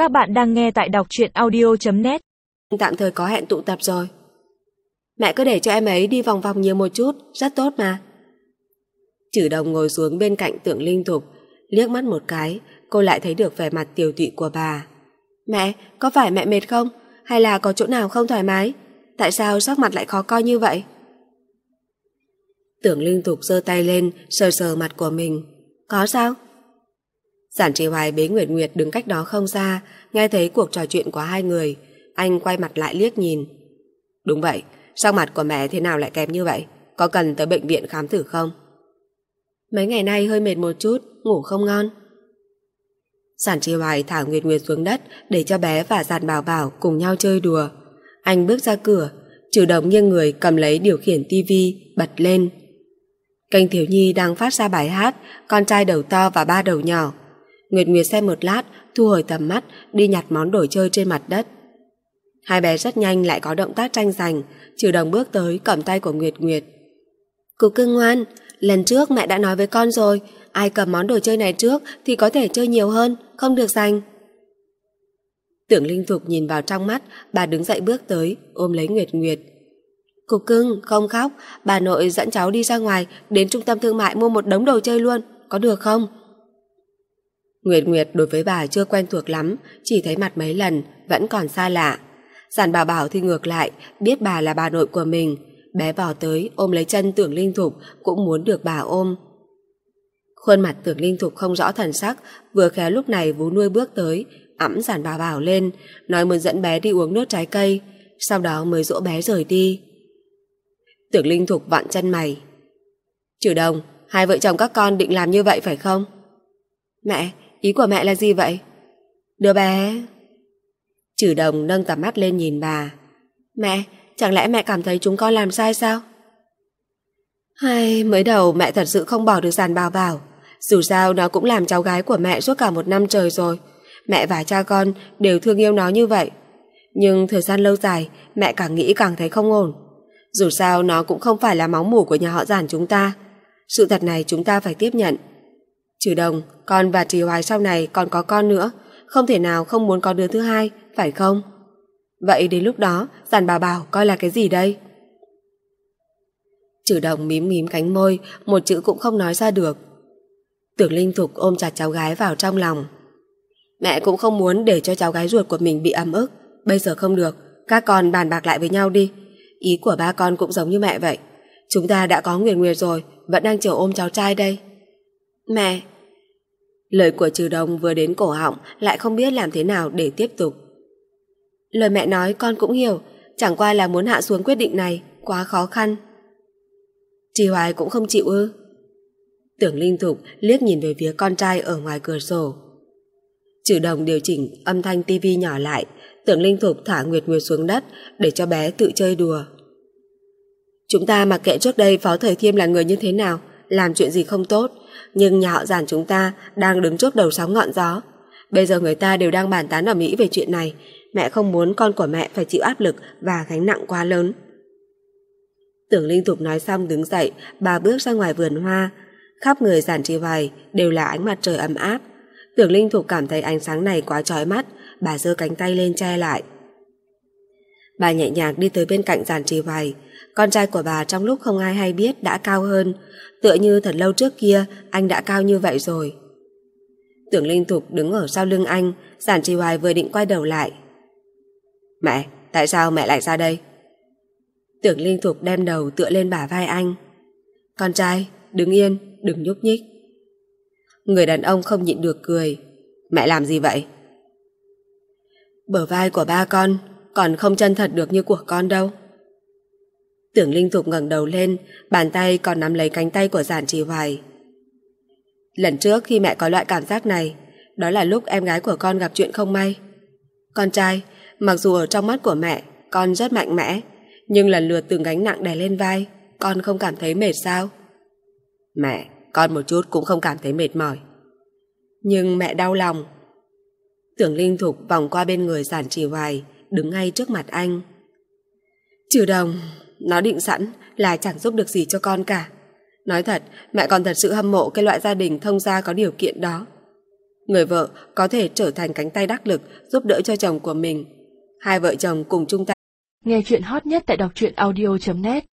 Các bạn đang nghe tại đọc truyện audio.net. Tạm thời có hẹn tụ tập rồi. Mẹ cứ để cho em ấy đi vòng vòng nhiều một chút, rất tốt mà. Trử Đồng ngồi xuống bên cạnh Tưởng Linh Thục, liếc mắt một cái, cô lại thấy được vẻ mặt tiều tụy của bà. Mẹ, có phải mẹ mệt không? Hay là có chỗ nào không thoải mái? Tại sao sắc mặt lại khó coi như vậy? Tưởng Linh Thục giơ tay lên, sờ sờ mặt của mình. Có sao? Giản Trì Hoài bế Nguyệt Nguyệt đứng cách đó không xa, nghe thấy cuộc trò chuyện của hai người. Anh quay mặt lại liếc nhìn. Đúng vậy, sắc mặt của mẹ thế nào lại kém như vậy? Có cần tới bệnh viện khám thử không? Mấy ngày nay hơi mệt một chút, ngủ không ngon. Giản Trì Hoài thả Nguyệt Nguyệt xuống đất để cho bé và Giản Bảo Bảo cùng nhau chơi đùa. Anh bước ra cửa, Trử Đồng nghiêng người cầm lấy điều khiển tivi, bật lên. Kênh thiếu nhi đang phát ra bài hát Con trai đầu to và ba đầu nhỏ. Nguyệt Nguyệt xem một lát, thu hồi tầm mắt, đi nhặt món đồ chơi trên mặt đất. Hai bé rất nhanh lại có động tác tranh giành. Trử Đồng bước tới cầm tay của Nguyệt Nguyệt. Cục cưng ngoan, lần trước mẹ đã nói với con rồi, ai cầm món đồ chơi này trước thì có thể chơi nhiều hơn, không được giành. Tưởng Linh Thục nhìn vào trong mắt, bà đứng dậy bước tới, ôm lấy Nguyệt Nguyệt. Cục cưng, không khóc, bà nội dẫn cháu đi ra ngoài, đến trung tâm thương mại mua một đống đồ chơi luôn, có được không? Nguyệt Nguyệt đối với bà chưa quen thuộc lắm, chỉ thấy mặt mấy lần, vẫn còn xa lạ. Giản Bảo Bảo thì ngược lại, biết bà là bà nội của mình, bé bò tới ôm lấy chân Tưởng Linh Thục, cũng muốn được bà ôm. Khuôn mặt Tưởng Linh Thục không rõ thần sắc, vừa khéo lúc này vú nuôi bước tới, ẵm Giản Bảo Bảo lên, nói muốn dẫn bé đi uống nước trái cây, sau đó mới dỗ bé rời đi. Tưởng Linh Thục vặn chân mày. Trử Đồng, hai vợ chồng các con định làm như vậy phải không? Mẹ, ý của mẹ là gì vậy? Đứa bé... Trử Đồng nâng tầm mắt lên nhìn bà. Mẹ, chẳng lẽ mẹ cảm thấy chúng con làm sai sao? Hay, mới đầu mẹ thật sự không bỏ được Giản Bảo Bảo. Dù sao nó cũng làm cháu gái của mẹ suốt cả 1 năm trời rồi. Mẹ và cha con đều thương yêu nó như vậy. Nhưng thời gian lâu dài, mẹ càng nghĩ càng thấy không ổn. Dù sao nó cũng không phải là máu mủ của nhà họ Giản chúng ta. Sự thật này chúng ta phải tiếp nhận. Trử Đồng, con và Trì Hoài sau này còn có con nữa, không thể nào không muốn có đứa thứ hai, phải không? Vậy đến lúc đó, Giản Bảo Bảo coi là cái gì đây? Trử Đồng mím mím cánh môi, một chữ cũng không nói ra được. Tưởng Linh Thục ôm chặt cháu gái vào trong lòng. Mẹ cũng không muốn để cho cháu gái ruột của mình bị ấm ức. Bây giờ không được, các con bàn bạc lại với nhau đi. Ý của ba con cũng giống như mẹ vậy. Chúng ta đã có Nguyệt Nguyệt rồi, vẫn đang chờ ôm cháu trai đây. Mẹ... Lời của Trử Đồng vừa đến cổ họng, lại không biết làm thế nào để tiếp tục. Lời mẹ nói con cũng hiểu, chẳng qua là muốn hạ xuống quyết định này, quá khó khăn. Trì Hoài cũng không chịu ư? Tưởng Linh Thục liếc nhìn về phía con trai ở ngoài cửa sổ. Trử Đồng điều chỉnh âm thanh tivi nhỏ lại, Tưởng Linh Thục thả Nguyệt Nguyệt xuống đất để cho bé tự chơi đùa. Chúng ta mặc kệ trước đây Phó Thời Thiêm là người như thế nào, làm chuyện gì không tốt, nhưng nhà họ Giản chúng ta đang đứng trước đầu sóng ngọn gió. Bây giờ người ta đều đang bàn tán ở Mỹ về chuyện này. Mẹ không muốn con của mẹ phải chịu áp lực và gánh nặng quá lớn. Tưởng Linh Thục nói xong đứng dậy, bà bước ra ngoài vườn hoa. Khắp người Giản Trì Hoài đều là ánh mặt trời ấm áp. Tưởng Linh Thục cảm thấy ánh sáng này quá chói mắt, bà giơ cánh tay lên che lại. Bà nhẹ nhàng đi tới bên cạnh Giản Trì Hoài. Con trai của bà trong lúc không ai hay biết đã cao hơn, tựa như thật lâu trước kia anh đã cao như vậy rồi. Tưởng Linh Thục đứng ở sau lưng anh, Giản Trì Hoài vừa định quay đầu lại. Mẹ, tại sao mẹ lại ra đây? Tưởng Linh Thục đem đầu tựa lên bả vai anh. Con trai, đứng yên, đừng nhúc nhích. Người đàn ông không nhịn được cười. Mẹ làm gì vậy? Bờ vai của ba con còn không chân thật được như của con đâu. Tưởng Linh Thục ngẩng đầu lên, bàn tay còn nắm lấy cánh tay của Giản Trì Hoài. Lần trước khi mẹ có loại cảm giác này, đó là lúc em gái của con gặp chuyện không may. Con trai, mặc dù ở trong mắt của mẹ, con rất mạnh mẽ, nhưng lần lượt từng gánh nặng đè lên vai, con không cảm thấy mệt sao? Mẹ, con một chút cũng không cảm thấy mệt mỏi. Nhưng mẹ đau lòng. Tưởng Linh Thục vòng qua bên người Giản Trì Hoài, đứng ngay trước mặt anh. Trử Đồng, nó định sẵn là chẳng giúp được gì cho con cả. Nói thật, mẹ còn thật sự hâm mộ cái loại gia đình thông gia có điều kiện đó. Người vợ có thể trở thành cánh tay đắc lực giúp đỡ cho chồng của mình. Hai vợ chồng cùng chung tay. Nghe chuyện hot nhất tại đọc truyện audio.net